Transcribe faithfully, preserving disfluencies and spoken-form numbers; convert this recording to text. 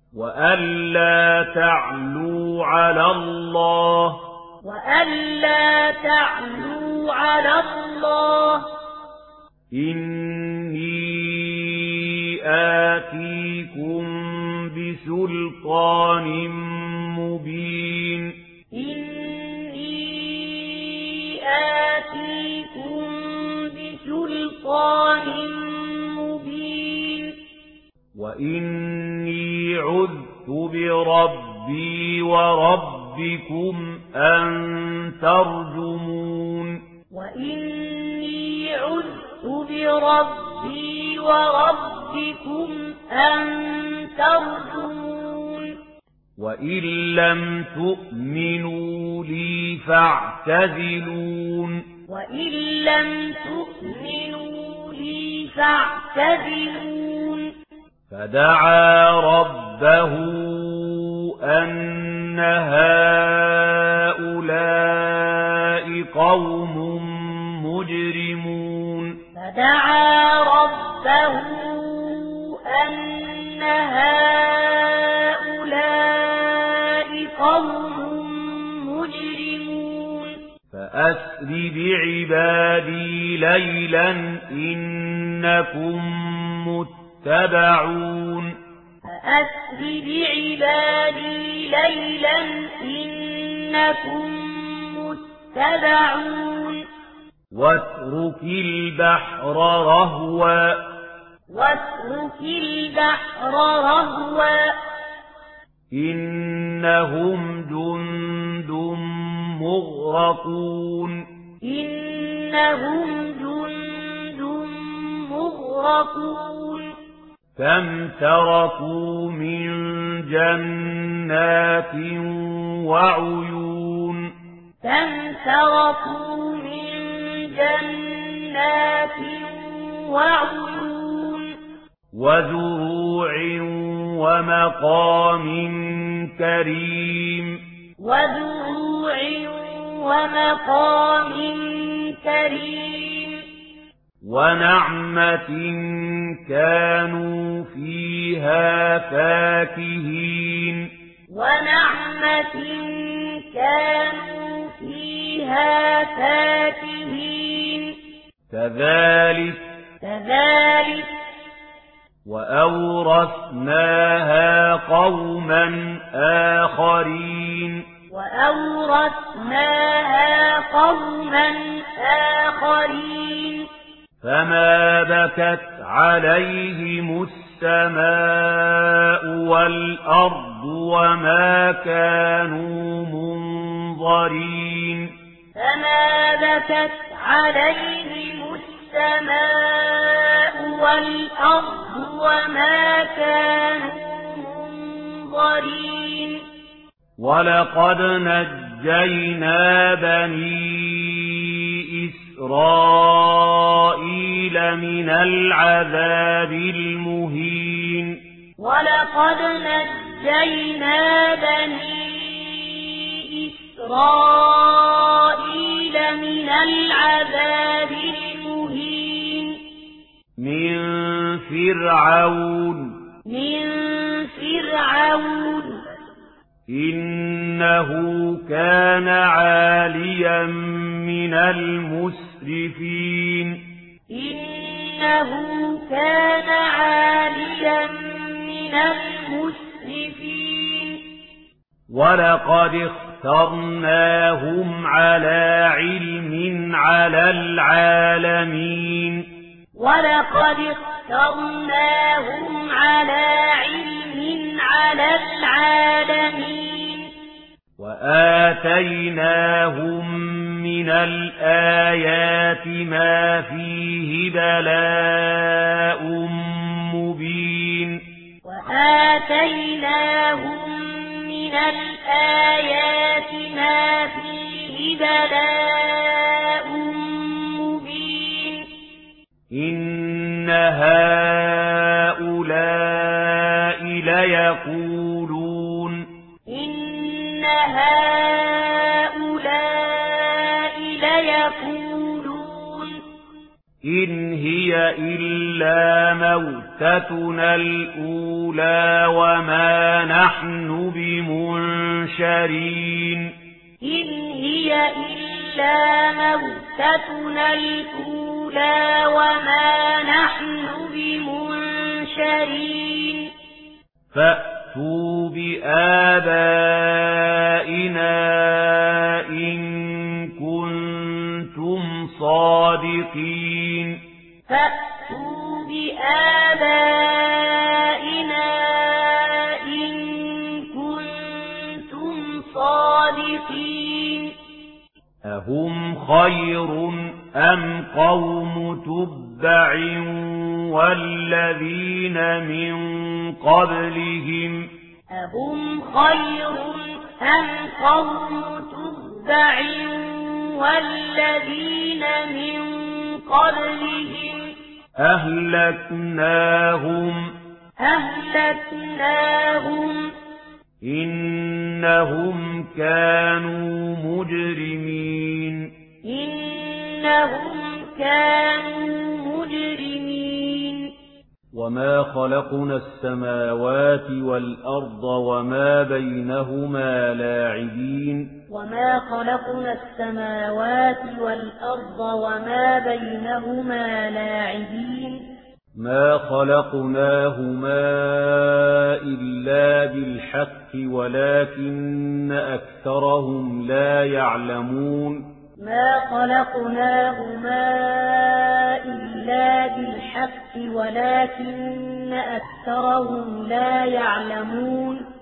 وألا تعلوا على الله وألا تعلوا على الله إني آتيكم بسلطان مبين إني آتيكم بسلطان مبين وإني عذت بربي وربكم أن ترجمون وإني عذت بربي وربكم أن ترجمون وإن لم تؤمنوا لي فاعتزلون وإن لم تؤمنوا لي فاعتزلون فدعا ربه أن هؤلاء قوم مجرمون فدعا ربه أن هؤلاء قوم مجرمون فأسر بعبادي ليلا إنكم متبعون فأسر بعبادي ليلا إنكم متبعون واترك البحر رهوا واترك البحر رهوا إنهم جند مغرقون إنهم جند مغرقون كم تركوا من جنات وعيون كم تركوا من جنات وعيون وزروع ومقام كريم وزروع ومقام كريم ونعمة كانوا فيها فاكهين ونعمة كانوا فيها فاكهين كذلك كذلك وأورثناها قوما آخرين وأورثناها قوما آخرين فما بكت عليهم السماء والأرض وما كانوا منظرين فما بكت عليهم السماء والأرض وما كانوا منظرين ولقد نجينا بني إسرائيل من العذاب المهين ولقد نجينا بني إسرائيل من العذاب المهين من فرعون من فرعون إنه كان عاليا من المسرفين إنه كان عاليا من المسرفين ولقد اخترناهم على علم على العالمين ولقد اخترناهم على علم على العالمين وآتيناهم من الآيات ما فيه بلاء مبين وآتيناهم من الآيات ما فيه بلاء مبين إن هؤلاء ليقولون إن هؤلاء ليقولون إن هي إلا موتتنا الأولى وما نحن بمنشرين إن هي إلا موتتنا الأولى وما نحن بمنشرين فأتوا بآبائنا إن كنتم صادقين فأتوا بآبائنا إن كنتم صادقين أهم خير أم قوم تبع والذين من قبلهم أهم خير أم قوم تبع والذين من قبلهم أهلكناهم أهلكناهم إنهم كانوا مجرمين إنهم كانوا مجرمين وما خلقنا السماوات والأرض وما بينهما لاعبين وما خلقنا السماوات والأرض وما بينهما لاعبين ما خلقناهما إلا بالحق ولكن أكثرهم لا يعلمون ما خلقناهما إلا بالحق ولكن أكثرهم لا يعلمون